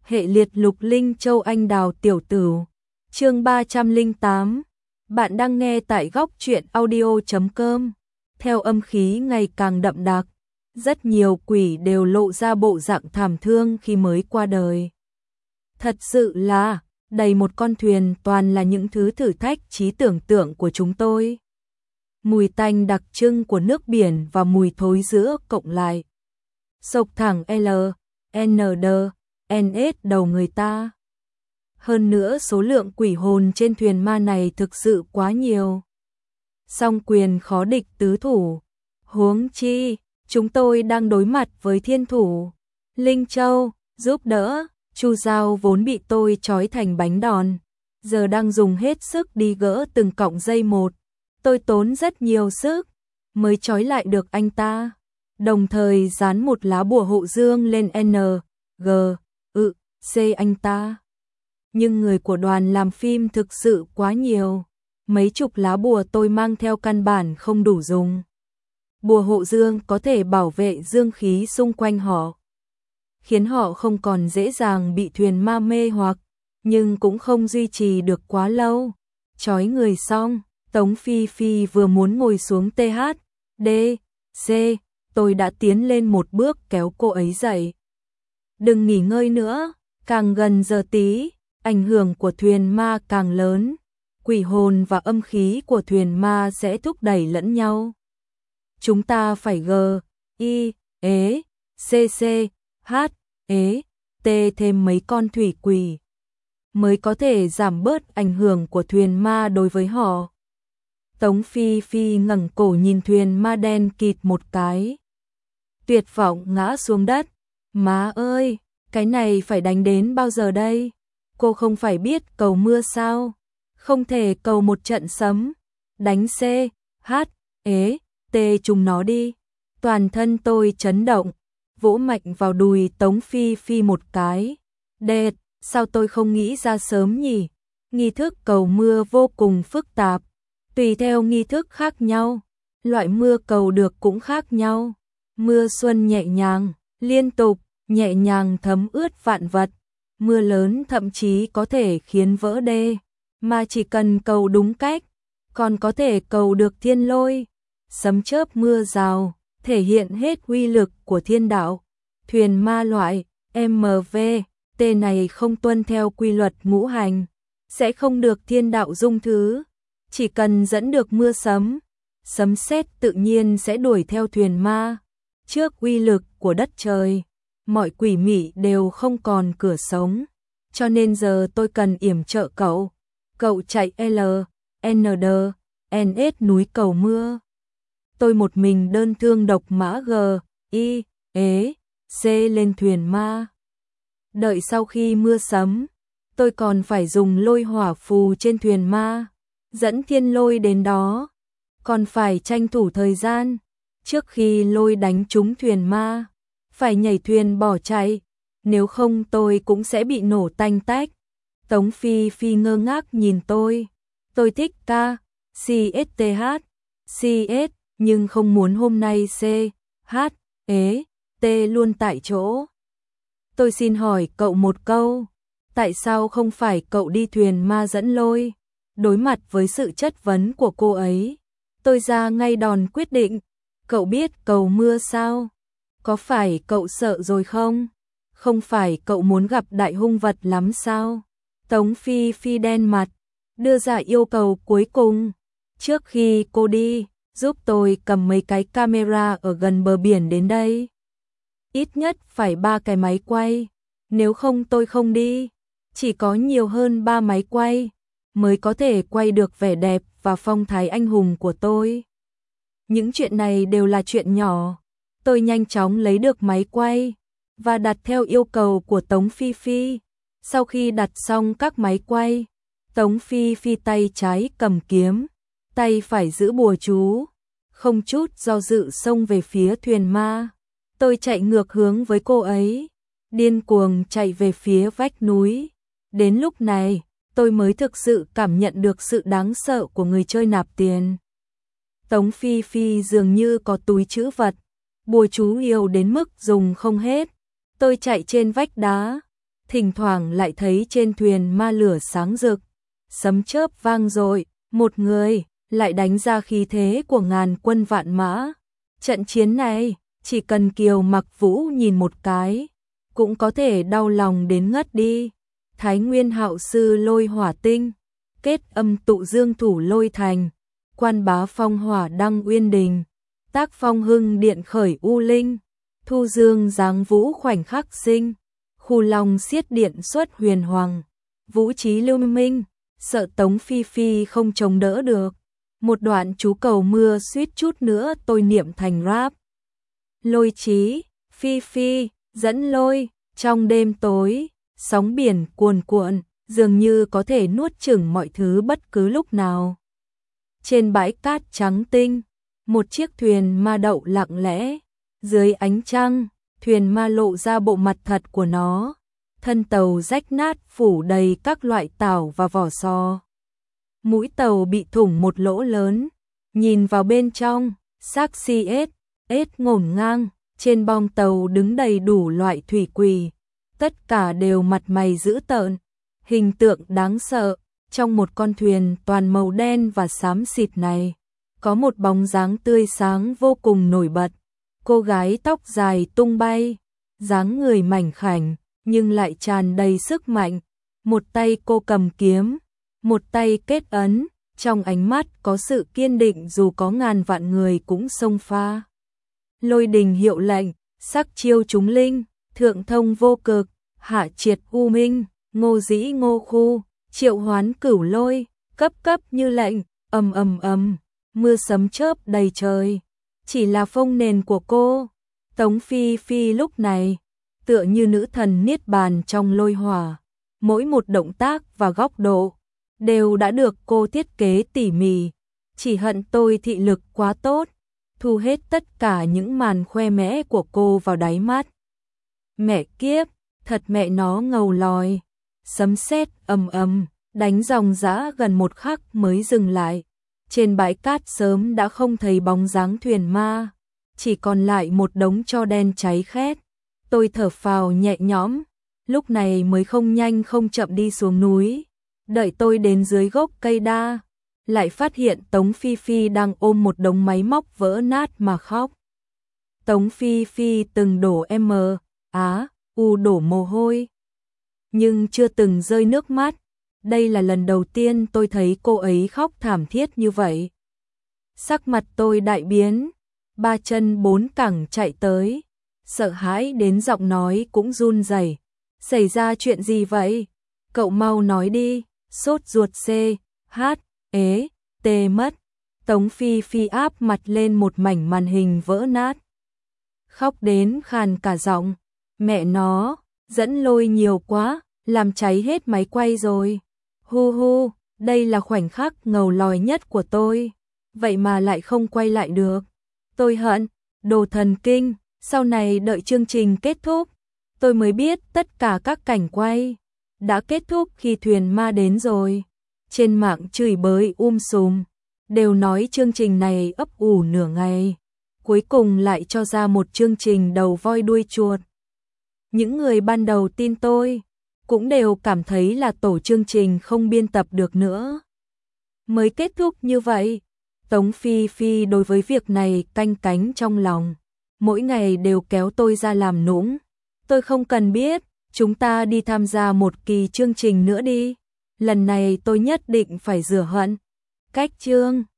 Hệ liệt lục linh châu anh đào tiểu tử. Chương 308. Bạn đang nghe tại góc truyện audio.com. Theo âm khí ngày càng đậm đặc, rất nhiều quỷ đều lộ ra bộ dạng thảm thương khi mới qua đời. Thật sự là, đầy một con thuyền toàn là những thứ thử thách trí tưởng tượng của chúng tôi. Mùi tanh đặc trưng của nước biển và mùi thối giữa cộng lại. Sộc thẳng L, N, D, N, S đầu người ta. Hơn nữa số lượng quỷ hồn trên thuyền ma này thực sự quá nhiều. Song quyền khó địch tứ thủ. Huống chi, chúng tôi đang đối mặt với thiên thủ. Linh Châu, giúp đỡ, Chu Giao vốn bị tôi trói thành bánh đòn. Giờ đang dùng hết sức đi gỡ từng cọng dây một. Tôi tốn rất nhiều sức, mới trói lại được anh ta. Đồng thời dán một lá bùa hộ dương lên N, G, C anh ta. Nhưng người của đoàn làm phim thực sự quá nhiều. Mấy chục lá bùa tôi mang theo căn bản không đủ dùng. Bùa hộ dương có thể bảo vệ dương khí xung quanh họ, khiến họ không còn dễ dàng bị thuyền ma mê hoặc, nhưng cũng không duy trì được quá lâu. Trói người xong, Tống Phi Phi vừa muốn ngồi xuống TH, D, C, tôi đã tiến lên một bước kéo cô ấy dậy. Đừng nghỉ ngơi nữa, càng gần giờ tí, ảnh hưởng của thuyền ma càng lớn, quỷ hồn và âm khí của thuyền ma sẽ thúc đẩy lẫn nhau. Chúng ta phải G, I, ế, C, H, ế, T thêm mấy con thủy quỷ, mới có thể giảm bớt ảnh hưởng của thuyền ma đối với họ. Tống Phi Phi ngẩng cổ nhìn thuyền ma đen kịt một cái. Tuyệt vọng ngã xuống đất. Má ơi, cái này phải đánh đến bao giờ đây? Cô không phải biết cầu mưa sao? Không thể cầu một trận sấm. Đánh C, H, ế, T chúng nó đi. Toàn thân tôi chấn động, vỗ mạnh vào đùi Tống Phi Phi một cái. Đệt, sao tôi không nghĩ ra sớm nhỉ? Nghi thức cầu mưa vô cùng phức tạp. Tùy theo nghi thức khác nhau, loại mưa cầu được cũng khác nhau. Mưa xuân nhẹ nhàng, liên tục, nhẹ nhàng thấm ướt vạn vật. Mưa lớn thậm chí có thể khiến vỡ đê, mà chỉ cần cầu đúng cách, còn có thể cầu được thiên lôi. Sấm chớp mưa rào, thể hiện hết uy lực của thiên đạo. Thuyền ma loại MV, T này không tuân theo quy luật ngũ hành, sẽ không được thiên đạo dung thứ. Chỉ cần dẫn được mưa sấm, sấm sét tự nhiên sẽ đuổi theo thuyền ma. Trước uy lực của đất trời, mọi quỷ mị đều không còn cửa sống. Cho nên giờ tôi cần yểm trợ cậu. Cậu chạy L, N, D, N, S núi cầu mưa. Tôi một mình đơn thương độc mã G, I, ế, C lên thuyền ma. Đợi sau khi mưa sấm, tôi còn phải dùng lôi hỏa phù trên thuyền ma, dẫn thiên lôi đến đó. Còn phải tranh thủ thời gian, trước khi lôi đánh trúng thuyền ma, phải nhảy thuyền bỏ chạy, nếu không tôi cũng sẽ bị nổ tanh tách. Tống Phi Phi ngơ ngác nhìn tôi thích ca, CSTH, CS, nhưng không muốn hôm nay C, H, ế, T luôn tại chỗ. Tôi xin hỏi cậu một câu, tại sao không phải cậu đi thuyền ma dẫn lôi? Đối mặt với sự chất vấn của cô ấy, tôi ra ngay đòn quyết định. Cậu biết cầu mưa sao? Có phải cậu sợ rồi không? Không phải cậu muốn gặp đại hung vật lắm sao? Tống Phi Phi đen mặt, đưa ra yêu cầu cuối cùng. Trước khi cô đi, giúp tôi cầm mấy cái camera ở gần bờ biển đến đây. Ít nhất phải 3 cái máy quay, nếu không tôi không đi. Chỉ có nhiều hơn 3 máy quay mới có thể quay được vẻ đẹp và phong thái anh hùng của tôi. Những chuyện này đều là chuyện nhỏ. Tôi nhanh chóng lấy được máy quay và đặt theo yêu cầu của Tống Phi Phi. Sau khi đặt xong các máy quay, Tống Phi Phi tay trái cầm kiếm, tay phải giữ bùa chú, không chút do dự xông về phía thuyền ma. Tôi chạy ngược hướng với cô ấy, điên cuồng chạy về phía vách núi. Đến lúc này, tôi mới thực sự cảm nhận được sự đáng sợ của người chơi nạp tiền. Tống Phi Phi dường như có túi trữ vật, bùa chú yêu đến mức dùng không hết. Tôi chạy trên vách đá, thỉnh thoảng lại thấy trên thuyền ma lửa sáng rực, sấm chớp vang dội, một người lại đánh ra khí thế của ngàn quân vạn mã. Trận chiến này, chỉ cần Kiều Mặc Vũ nhìn một cái, cũng có thể đau lòng đến ngất đi. Thái Nguyên Hạo Sư Lôi Hỏa Tinh, kết âm tụ dương thủ Lôi Thành, quan bá phong hỏa đăng Uyên Đình, tác phong hưng điện khởi U Linh, thu dương giáng vũ khoảnh khắc sinh, khu long xiết điện xuất huyền hoàng, vũ trí lưu minh, sợ Tống Phi Phi không chống đỡ được. Một đoạn chú cầu mưa suýt chút nữa tôi niệm thành rap. Lôi trí, Phi Phi, dẫn lôi, trong đêm tối, sóng biển cuồn cuộn, dường như có thể nuốt chửng mọi thứ bất cứ lúc nào. Trên bãi cát trắng tinh, một chiếc thuyền ma đậu lặng lẽ, dưới ánh trăng, thuyền ma lộ ra bộ mặt thật của nó, thân tàu rách nát phủ đầy các loại tảo và vỏ sò. Mũi tàu bị thủng một lỗ lớn, nhìn vào bên trong, xác si ếch ngổn ngang, trên bong tàu đứng đầy đủ loại thủy quỷ, tất cả đều mặt mày dữ tợn, hình tượng đáng sợ. Trong một con thuyền toàn màu đen và xám xịt này, có một bóng dáng tươi sáng vô cùng nổi bật, cô gái tóc dài tung bay, dáng người mảnh khảnh nhưng lại tràn đầy sức mạnh, một tay cô cầm kiếm, một tay kết ấn, trong ánh mắt có sự kiên định dù có ngàn vạn người cũng xông pha. Lôi đình hiệu lệnh, sắc chiêu chúng linh, thượng thông vô cực, hạ triệt u minh, ngô dĩ ngô khu, triệu hoán cửu lôi, cấp cấp như lệnh, ầm ầm ầm, mưa sấm chớp đầy trời. Chỉ là phông nền của cô, Tống Phi Phi lúc này, tựa như nữ thần niết bàn trong lôi hỏa, mỗi một động tác và góc độ đều đã được cô thiết kế tỉ mỉ, chỉ hận tôi thị lực quá tốt, thu hết tất cả những màn khoe mẽ của cô vào đáy mắt. Mẹ kiếp, thật mẹ nó ngầu lòi, sấm sét ầm ầm, đánh ròng rã gần một khắc mới dừng lại. Trên bãi cát sớm đã không thấy bóng dáng thuyền ma, chỉ còn lại một đống tro đen cháy khét. Tôi thở phào nhẹ nhõm, lúc này mới không nhanh không chậm đi xuống núi. Đợi tôi đến dưới gốc cây đa, lại phát hiện Tống Phi Phi đang ôm một đống máy móc vỡ nát mà khóc. Tống Phi Phi từng đổ đổ mồ hôi, nhưng chưa từng rơi nước mắt. Đây là lần đầu tiên tôi thấy cô ấy khóc thảm thiết như vậy. Sắc mặt tôi đại biến, ba chân bốn cẳng chạy tới, sợ hãi đến giọng nói cũng run rẩy. Xảy ra chuyện gì vậy? Cậu mau nói đi, sốt ruột mất. Tống Phi Phi áp mặt lên một mảnh màn hình vỡ nát, khóc đến khàn cả giọng. Mẹ nó, dẫn lôi nhiều quá, làm cháy hết máy quay rồi. Hu hu, đây là khoảnh khắc ngầu lòi nhất của tôi, vậy mà lại không quay lại được. Tôi hận, đồ thần kinh, sau này đợi chương trình kết thúc, tôi mới biết tất cả các cảnh quay đã kết thúc khi thuyền ma đến rồi. Trên mạng chửi bới sùm, đều nói chương trình này ấp ủ nửa ngày, cuối cùng lại cho ra một chương trình đầu voi đuôi chuột. Những người ban đầu tin tôi cũng đều cảm thấy là tổ chương trình không biên tập được nữa mới kết thúc như vậy. Tống Phi Phi đối với việc này canh cánh trong lòng, mỗi ngày đều kéo tôi ra làm nũng. Tôi không cần biết, chúng ta đi tham gia một kỳ chương trình nữa đi. Lần này tôi nhất định phải rửa hận. Cách chương